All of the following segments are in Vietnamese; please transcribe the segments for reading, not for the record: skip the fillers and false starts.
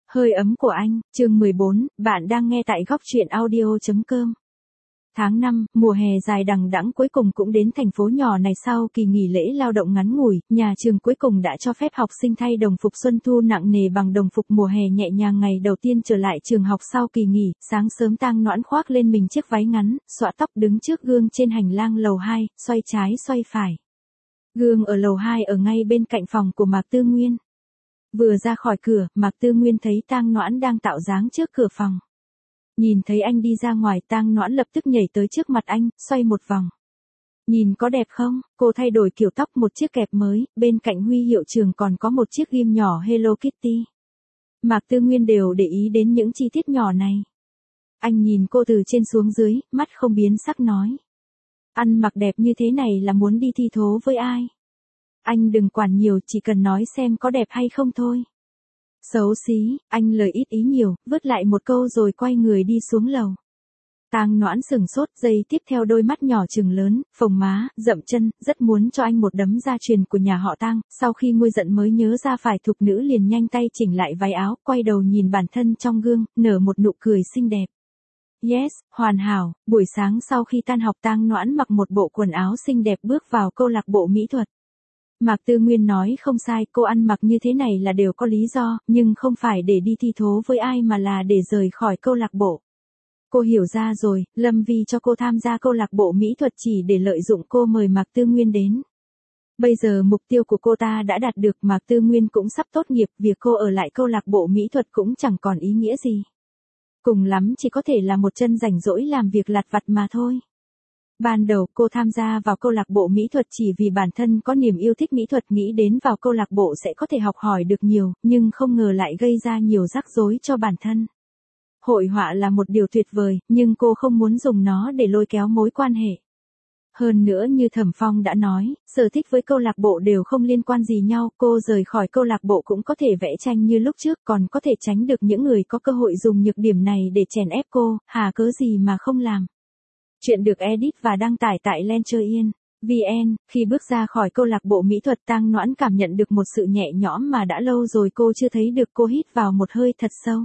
Hơi ấm của anh, chương 14, bạn đang nghe tại góc truyện audio.com. Tháng 5, mùa hè dài đằng đẵng cuối cùng cũng đến thành phố nhỏ này sau kỳ nghỉ lễ lao động ngắn ngủi, nhà trường cuối cùng đã cho phép học sinh thay đồng phục xuân thu nặng nề bằng đồng phục mùa hè nhẹ nhàng ngày đầu tiên trở lại trường học sau kỳ nghỉ, sáng sớm Tang Noãn khoác lên mình chiếc váy ngắn, xõa tóc đứng trước gương trên hành lang lầu 2, xoay trái xoay phải. Gương ở lầu 2 ở ngay bên cạnh phòng của Mạc Tư Nguyên. Vừa ra khỏi cửa, Mạc Tư Nguyên thấy Tang Noãn đang tạo dáng trước cửa phòng. Nhìn thấy anh đi ra ngoài, Tang Noãn lập tức nhảy tới trước mặt anh, xoay một vòng. Nhìn có đẹp không? Cô thay đổi kiểu tóc, một chiếc kẹp mới, bên cạnh huy hiệu trường còn có một chiếc ghim nhỏ Hello Kitty. Mạc Tư Nguyên đều để ý đến những chi tiết nhỏ này. Anh nhìn cô từ trên xuống dưới, mắt không biến sắc nói. Ăn mặc đẹp như thế này là muốn đi thi thố với ai? Anh đừng quản nhiều, chỉ cần nói xem có đẹp hay không thôi. Xấu xí, anh lời ít ý nhiều, vứt lại một câu rồi quay người đi xuống lầu. Tang Noãn sừng sốt, giây tiếp theo đôi mắt nhỏ trừng lớn, phồng má, dậm chân, rất muốn cho anh một đấm gia truyền của nhà họ Tang. Sau khi nguôi giận mới nhớ ra phải thục nữ liền nhanh tay chỉnh lại váy áo, quay đầu nhìn bản thân trong gương, nở một nụ cười xinh đẹp. Yes, hoàn hảo. Buổi sáng sau khi tan học, Tang Noãn mặc một bộ quần áo xinh đẹp bước vào câu lạc bộ mỹ thuật. Mạc Tư Nguyên nói không sai, cô ăn mặc như thế này là đều có lý do, nhưng không phải để đi thi thố với ai mà là để rời khỏi câu lạc bộ. Cô hiểu ra rồi, Lâm Vi cho cô tham gia câu lạc bộ mỹ thuật chỉ để lợi dụng cô mời Mạc Tư Nguyên đến. Bây giờ mục tiêu của cô ta đã đạt được, Mạc Tư Nguyên cũng sắp tốt nghiệp, việc cô ở lại câu lạc bộ mỹ thuật cũng chẳng còn ý nghĩa gì. Cùng lắm chỉ có thể là một chân rảnh rỗi làm việc lặt vặt mà thôi. Ban đầu cô tham gia vào câu lạc bộ mỹ thuật chỉ vì bản thân có niềm yêu thích mỹ thuật, nghĩ đến vào câu lạc bộ sẽ có thể học hỏi được nhiều, nhưng không ngờ lại gây ra nhiều rắc rối cho bản thân. Hội họa là một điều tuyệt vời, nhưng cô không muốn dùng nó để lôi kéo mối quan hệ. Hơn nữa như Thẩm Phong đã nói, sở thích với câu lạc bộ đều không liên quan gì nhau, cô rời khỏi câu lạc bộ cũng có thể vẽ tranh như lúc trước, còn có thể tránh được những người có cơ hội dùng nhược điểm này để chèn ép cô, hà cớ gì mà không làm. Chuyện được edit và đăng tải tại Lencher.vn. Khi bước ra khỏi câu lạc bộ mỹ thuật, Tang Noãn cảm nhận được một sự nhẹ nhõm mà đã lâu rồi cô chưa thấy được. Cô hít vào một hơi thật sâu.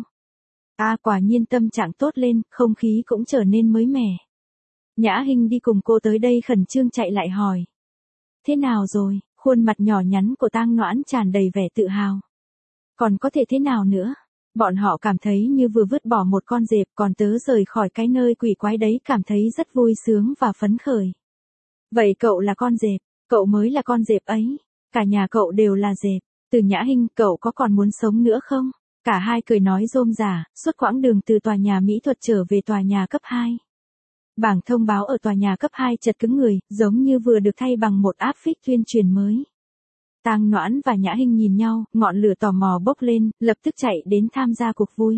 Quả nhiên tâm trạng tốt lên, không khí cũng trở nên mới mẻ. Nhã Hinh đi cùng cô tới đây khẩn trương chạy lại hỏi. Thế nào rồi? Khuôn mặt nhỏ nhắn của Tang Noãn tràn đầy vẻ tự hào. Còn có thể thế nào nữa? Bọn họ cảm thấy như vừa vứt bỏ một con dẹp, còn tớ rời khỏi cái nơi quỷ quái đấy cảm thấy rất vui sướng và phấn khởi. Vậy cậu là con dẹp, cậu mới là con dẹp ấy, cả nhà cậu đều là dẹp. Từ Nhã Hinh, cậu có còn muốn sống nữa không? Cả hai cười nói rôm rả, suốt quãng đường từ tòa nhà mỹ thuật trở về tòa nhà cấp 2. Bảng thông báo ở tòa nhà cấp 2 chật cứng người, giống như vừa được thay bằng một áp phích tuyên truyền mới. Tang Noãn và Nhã Hinh nhìn nhau, ngọn lửa tò mò bốc lên, lập tức chạy đến tham gia cuộc vui.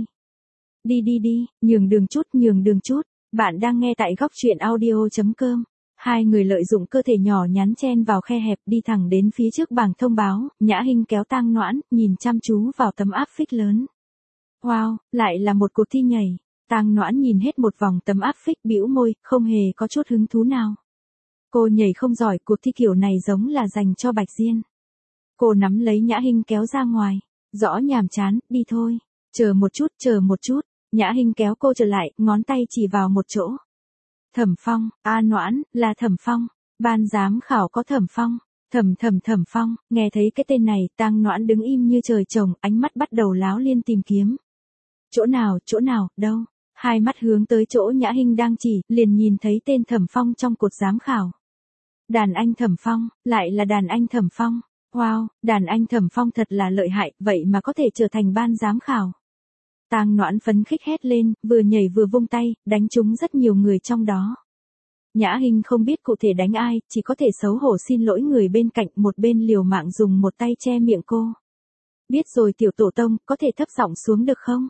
Đi, nhường đường chút, bạn đang nghe tại góc truyện audio.com. Hai người lợi dụng cơ thể nhỏ nhắn chen vào khe hẹp đi thẳng đến phía trước bảng thông báo, Nhã Hinh kéo Tang Noãn, nhìn chăm chú vào tấm áp phích lớn. Wow, lại là một cuộc thi nhảy. Tang Noãn nhìn hết một vòng tấm áp phích bĩu môi, không hề có chút hứng thú nào. Cô nhảy không giỏi, cuộc thi kiểu này giống là dành cho Bạch Diên. Cô nắm lấy Nhã Hinh kéo ra ngoài. Rõ nhàm chán, đi thôi. Chờ một chút. Nhã Hinh kéo cô trở lại, ngón tay chỉ vào một chỗ. Thẩm Phong, Noãn, là Thẩm Phong. Ban giám khảo có Thẩm Phong. Thẩm Phong, nghe thấy cái tên này, Tang Noãn đứng im như trời trồng, ánh mắt bắt đầu láo liên tìm kiếm. Chỗ nào, đâu? Hai mắt hướng tới chỗ Nhã Hinh đang chỉ, liền nhìn thấy tên Thẩm Phong trong cột giám khảo. Đàn anh Thẩm Phong, lại là đàn anh Thẩm Phong. Wow, đàn anh Thẩm Phong thật là lợi hại, vậy mà có thể trở thành ban giám khảo. Tang Noãn phấn khích hét lên, vừa nhảy vừa vung tay, đánh trúng rất nhiều người trong đó. Nhã Hinh không biết cụ thể đánh ai, chỉ có thể xấu hổ xin lỗi người bên cạnh, một bên liều mạng dùng một tay che miệng cô. Biết rồi tiểu tổ tông, có thể thấp giọng xuống được không?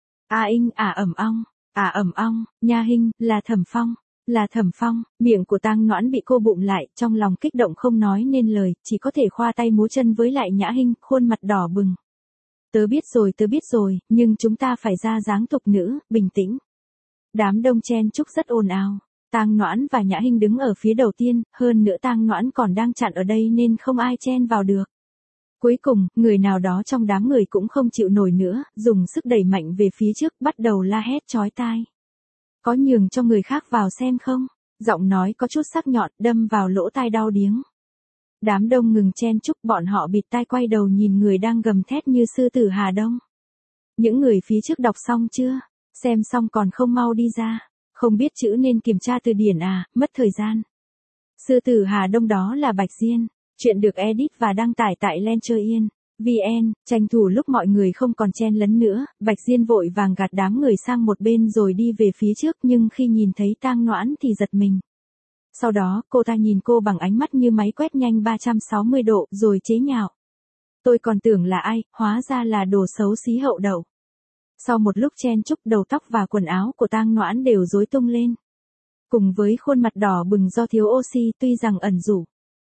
Ẩm ong, Nha Hinh, là Thẩm Phong, miệng của Tang Noãn bị cô bụng lại, trong lòng kích động không nói nên lời, chỉ có thể khoa tay múa chân với lại Nhã Hinh, khuôn mặt đỏ bừng. Tớ biết rồi, nhưng chúng ta phải ra dáng tục nữ, bình tĩnh. Đám đông chen chúc rất ồn ào. Tang Noãn và Nhã Hinh đứng ở phía đầu tiên, hơn nữa Tang Noãn còn đang chặn ở đây nên không ai chen vào được. Cuối cùng, người nào đó trong đám người cũng không chịu nổi nữa, dùng sức đẩy mạnh về phía trước, bắt đầu la hét chói tai. Có nhường cho người khác vào xem không? Giọng nói có chút sắc nhọn, đâm vào lỗ tai đau điếng. Đám đông ngừng chen chúc, bọn họ bịt tai quay đầu nhìn người đang gầm thét như sư tử Hà Đông. Những người phía trước đọc xong chưa? Xem xong còn không mau đi ra. Không biết chữ nên kiểm tra từ điển à, mất thời gian. Sư tử Hà Đông đó là Bạch Diên. Chuyện được edit và đăng tải tại Lencher.vn, tranh thủ lúc mọi người không còn chen lấn nữa, Bạch Diên vội vàng gạt đám người sang một bên rồi đi về phía trước, nhưng khi nhìn thấy Tang Noãn thì giật mình. Sau đó, cô ta nhìn cô bằng ánh mắt như máy quét nhanh 360 độ, rồi chế nhạo. Tôi còn tưởng là ai, hóa ra là đồ xấu xí hậu đậu. Sau một lúc chen chúc, đầu tóc và quần áo của Tang Noãn đều rối tung lên. Cùng với khuôn mặt đỏ bừng do thiếu oxy, tuy rằng ẩn rũ.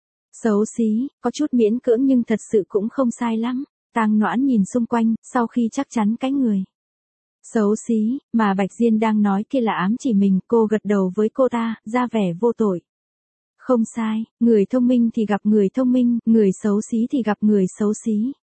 Xấu xí, có chút miễn cưỡng nhưng thật sự cũng không sai lắm. Tang Noãn nhìn xung quanh, sau khi chắc chắn cái người xấu xí mà Bạch Diên đang nói kia là ám chỉ mình, cô gật đầu với cô ta, ra vẻ vô tội. Không sai, người thông minh thì gặp người thông minh, người xấu xí thì gặp người xấu xí.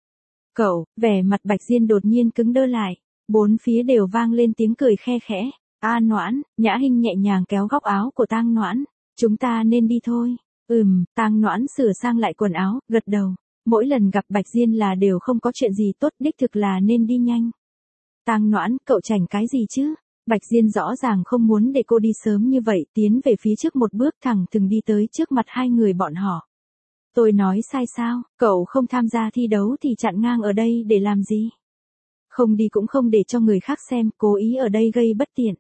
Cậu, vẻ mặt Bạch Diên đột nhiên cứng đơ lại, bốn phía đều vang lên tiếng cười khe khẽ. A Noãn, Nhã Hinh nhẹ nhàng kéo góc áo của Tang Noãn, chúng ta nên đi thôi. Tang Noãn sửa sang lại quần áo, gật đầu. Mỗi lần gặp Bạch Diên là đều không có chuyện gì tốt, đích thực là nên đi nhanh. Tang Noãn, cậu chảnh cái gì chứ? Bạch Diên rõ ràng không muốn để cô đi sớm như vậy, tiến về phía trước một bước thẳng thừng đi tới trước mặt hai người bọn họ. Tôi nói sai sao, cậu không tham gia thi đấu thì chặn ngang ở đây để làm gì? Không đi cũng không để cho người khác xem, cố ý ở đây gây bất tiện.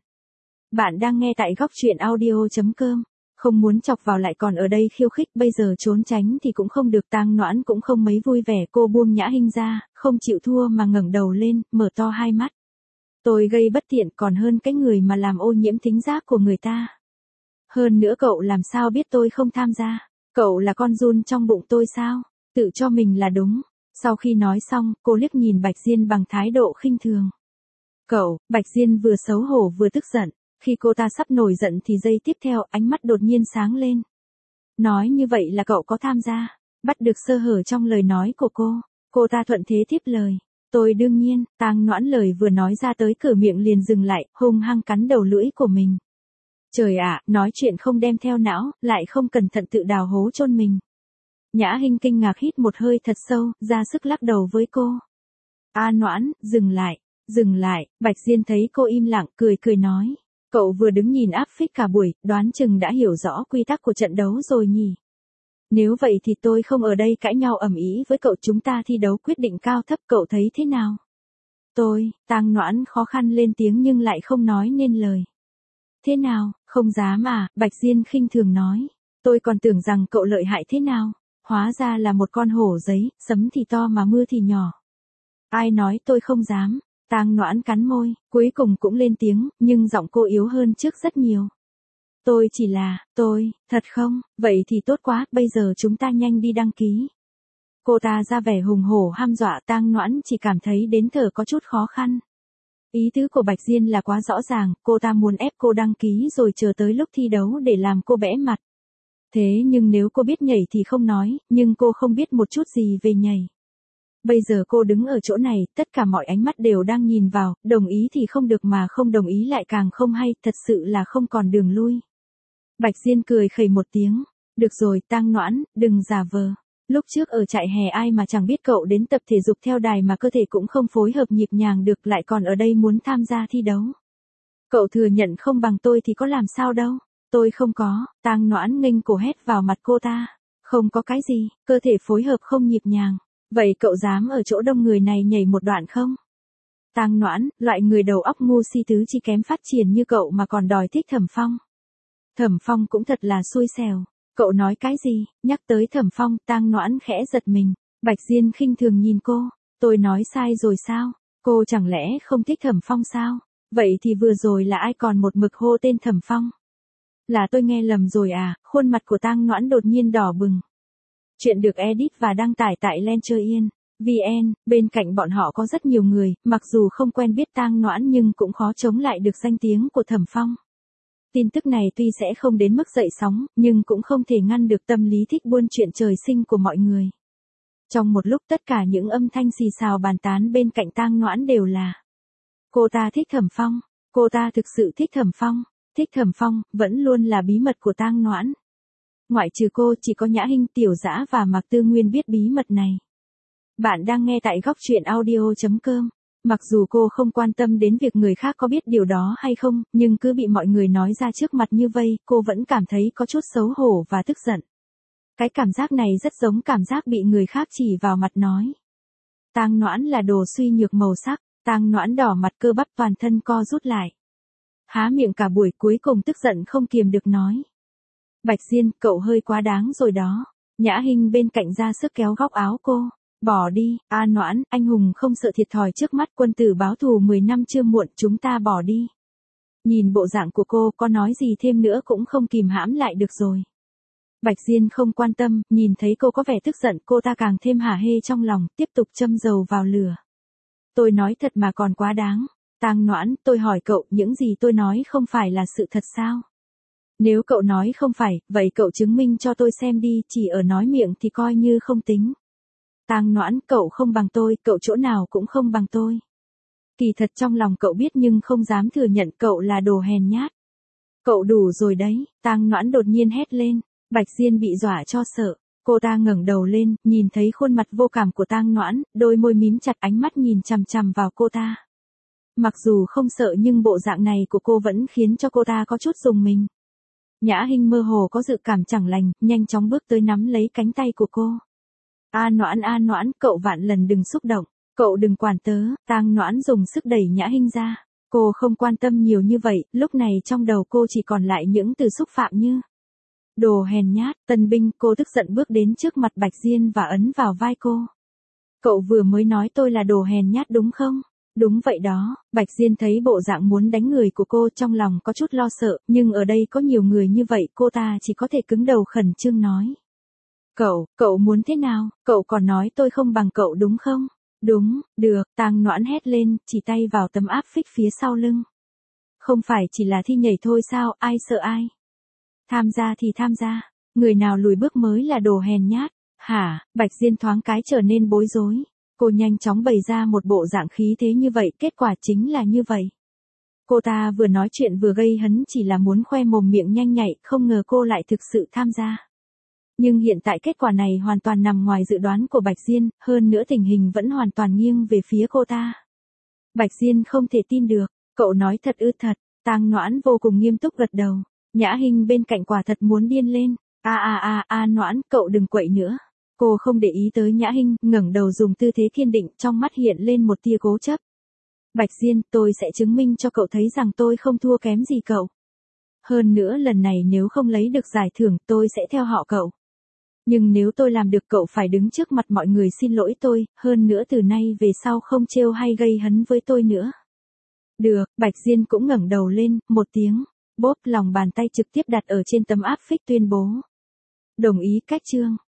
Bạn đang nghe tại góc truyện audio.com. Không muốn chọc vào lại còn ở đây khiêu khích, bây giờ trốn tránh thì cũng không được. Tang Noãn cũng không mấy vui vẻ, cô buông Nhã Hinh ra, không chịu thua mà ngẩng đầu lên, mở to hai mắt. Tôi gây bất tiện còn hơn cái người mà làm ô nhiễm thính giác của người ta. Hơn nữa cậu làm sao biết tôi không tham gia? Cậu là con giun trong bụng tôi sao? Tự cho mình là đúng. Sau khi nói xong, cô liếc nhìn Bạch Diên bằng thái độ khinh thường. Cậu, Bạch Diên vừa xấu hổ vừa tức giận. Khi cô ta sắp nổi giận thì giây tiếp theo ánh mắt đột nhiên sáng lên. Nói như vậy là cậu có tham gia. Bắt được sơ hở trong lời nói của cô ta thuận thế tiếp lời. Tôi đương nhiên. Tang Noãn lời vừa nói ra tới cửa miệng liền dừng lại, hung hăng cắn đầu lưỡi của mình. Trời ạ, nói chuyện không đem theo não, lại không cẩn thận tự đào hố chôn mình. Nhã Hinh kinh ngạc hít một hơi thật sâu, ra sức lắc đầu với cô. A Noãn, dừng lại, Bạch Diên thấy cô im lặng, cười nói. Cậu vừa đứng nhìn áp phích cả buổi, đoán chừng đã hiểu rõ quy tắc của trận đấu rồi nhỉ. Nếu vậy thì tôi không ở đây cãi nhau ầm ĩ với cậu, chúng ta thi đấu quyết định cao thấp, cậu thấy thế nào? Tang Noãn khó khăn lên tiếng nhưng lại không nói nên lời. Thế nào, không dám à, Bạch Diên khinh thường nói. Tôi còn tưởng rằng cậu lợi hại thế nào, hóa ra là một con hổ giấy, sấm thì to mà mưa thì nhỏ. Ai nói tôi không dám? Tang Noãn cắn môi, cuối cùng cũng lên tiếng, nhưng giọng cô yếu hơn trước rất nhiều. Thật không, vậy thì tốt quá, bây giờ chúng ta nhanh đi đăng ký. Cô ta ra vẻ hùng hổ hăm dọa. Tang Noãn chỉ cảm thấy đến thở có chút khó khăn. Ý tứ của Bạch Diên là quá rõ ràng, cô ta muốn ép cô đăng ký rồi chờ tới lúc thi đấu để làm cô bẽ mặt. Thế nhưng nếu cô biết nhảy thì không nói, nhưng cô không biết một chút gì về nhảy. Bây giờ cô đứng ở chỗ này, tất cả mọi ánh mắt đều đang nhìn vào, đồng ý thì không được mà không đồng ý lại càng không hay, thật sự là không còn đường lui. Bạch Diên cười khẩy một tiếng. Được rồi, Tang Noãn, đừng giả vờ. Lúc trước ở trại hè ai mà chẳng biết cậu đến tập thể dục theo đài mà cơ thể cũng không phối hợp nhịp nhàng được, lại còn ở đây muốn tham gia thi đấu. Cậu thừa nhận không bằng tôi thì có làm sao đâu. Tôi không có. Tang Noãn nghênh cổ hét vào mặt cô ta. Không có cái gì, cơ thể phối hợp không nhịp nhàng. Vậy cậu dám ở chỗ đông người này nhảy một đoạn không? Tang Noãn, loại người đầu óc ngu si tứ chi kém phát triển như cậu mà còn đòi thích Thẩm Phong. Thẩm Phong cũng thật là xui xẻo. Cậu nói cái gì? Nhắc tới Thẩm Phong, Tang Noãn khẽ giật mình. Bạch Diên khinh thường nhìn cô. Tôi nói sai rồi sao? Cô chẳng lẽ không thích Thẩm Phong sao? Vậy thì vừa rồi là ai còn một mực hô tên Thẩm Phong? Là tôi nghe lầm rồi à? Khuôn mặt của Tang Noãn đột nhiên đỏ bừng. Chuyện được edit và đăng tải tại Lencher.vn, bên cạnh bọn họ có rất nhiều người, mặc dù không quen biết Tang Noãn nhưng cũng khó chống lại được danh tiếng của Thẩm Phong. Tin tức này tuy sẽ không đến mức dậy sóng, nhưng cũng không thể ngăn được tâm lý thích buôn chuyện trời sinh của mọi người. Trong một lúc tất cả những âm thanh xì xào bàn tán bên cạnh Tang Noãn đều là: cô ta thích Thẩm Phong, cô ta thực sự thích Thẩm Phong, thích Thẩm Phong, vẫn luôn là bí mật của Tang Noãn. Ngoại trừ cô chỉ có Nhã Hinh, Tiểu Dã và Mạc Tư Nguyên biết bí mật này. Bạn đang nghe tại góc truyện audio.com. Mặc dù cô không quan tâm đến việc người khác có biết điều đó hay không, nhưng cứ bị mọi người nói ra trước mặt như vây, cô vẫn cảm thấy có chút xấu hổ và tức giận. Cái cảm giác này rất giống cảm giác bị người khác chỉ vào mặt nói: Tang Noãn là đồ suy nhược màu sắc. Tang Noãn đỏ mặt, cơ bắp toàn thân co rút lại. Há miệng cả buổi, cuối cùng tức giận không kiềm được nói: Bạch Diên, cậu hơi quá đáng rồi đó. Nhã Hinh bên cạnh ra sức kéo góc áo cô. Bỏ đi, Noãn, anh hùng không sợ thiệt thòi trước mắt, quân tử báo thù 10 năm chưa muộn, chúng ta bỏ đi. Nhìn bộ dạng của cô, có nói gì thêm nữa cũng không kìm hãm lại được rồi. Bạch Diên không quan tâm, nhìn thấy cô có vẻ tức giận, cô ta càng thêm hả hê trong lòng, tiếp tục châm dầu vào lửa. Tôi nói thật mà còn quá đáng. Tang Noãn, tôi hỏi cậu, những gì tôi nói không phải là sự thật sao? Nếu cậu nói không phải, vậy cậu chứng minh cho tôi xem đi, chỉ ở nói miệng thì coi như không tính. Tang Noãn, cậu không bằng tôi, cậu chỗ nào cũng không bằng tôi. Kỳ thật trong lòng cậu biết nhưng không dám thừa nhận, cậu là đồ hèn nhát. Cậu đủ rồi đấy. Tang Noãn đột nhiên hét lên. Bạch Diên bị dọa cho sợ. Cô ta ngẩng đầu lên, nhìn thấy khuôn mặt vô cảm của Tang Noãn, đôi môi mím chặt, ánh mắt nhìn chằm chằm vào cô ta. Mặc dù không sợ nhưng bộ dạng này của cô vẫn khiến cho cô ta có chút rùng mình. Nhã Hinh mơ hồ có dự cảm chẳng lành, nhanh chóng bước tới nắm lấy cánh tay của cô. Noãn, cậu vạn lần đừng xúc động, cậu đừng quản tớ. Tang Noãn dùng sức đẩy Nhã Hinh ra. Cô không quan tâm nhiều như vậy, lúc này trong đầu cô chỉ còn lại những từ xúc phạm như: đồ hèn nhát, tân binh. Cô tức giận bước đến trước mặt Bạch Diên và ấn vào vai cô. Cậu vừa mới nói tôi là đồ hèn nhát đúng không? Đúng vậy đó. Bạch Diên thấy bộ dạng muốn đánh người của cô, trong lòng có chút lo sợ, nhưng ở đây có nhiều người như vậy, cô ta chỉ có thể cứng đầu khẩn trương nói: Cậu muốn thế nào? Cậu còn nói tôi không bằng cậu đúng không? Đúng, được. Tang Noãn hét lên, chỉ tay vào tấm áp phích phía sau lưng. Không phải chỉ là thi nhảy thôi sao, ai sợ ai? Tham gia thì tham gia, người nào lùi bước mới là đồ hèn nhát. Hả? Bạch Diên thoáng cái trở nên bối rối. Cô nhanh chóng bày ra một bộ dạng khí thế như vậy, kết quả chính là như vậy. Cô ta vừa nói chuyện vừa gây hấn, chỉ là muốn khoe mồm miệng nhanh nhạy, không ngờ cô lại thực sự tham gia. Nhưng hiện tại kết quả này hoàn toàn nằm ngoài dự đoán của Bạch Diên, hơn nữa tình hình vẫn hoàn toàn nghiêng về phía cô ta. Bạch Diên không thể tin được, cậu nói thật ư? Thật. Tang Noãn vô cùng nghiêm túc gật đầu. Nhã Hinh bên cạnh quả thật muốn điên lên. Noãn, cậu đừng quậy nữa. Cô không để ý tới Nhã Hinh, ngẩng đầu dùng tư thế kiên định, trong mắt hiện lên một tia cố chấp. Bạch Diên, tôi sẽ chứng minh cho cậu thấy rằng tôi không thua kém gì cậu. Hơn nữa lần này nếu không lấy được giải thưởng, tôi sẽ theo họ cậu. Nhưng nếu tôi làm được, cậu phải đứng trước mặt mọi người xin lỗi tôi, hơn nữa từ nay về sau không trêu hay gây hấn với tôi nữa. Được. Bạch Diên cũng ngẩng đầu lên, một tiếng, bốp, lòng bàn tay trực tiếp đặt ở trên tấm áp phích tuyên bố. Đồng ý cách chương.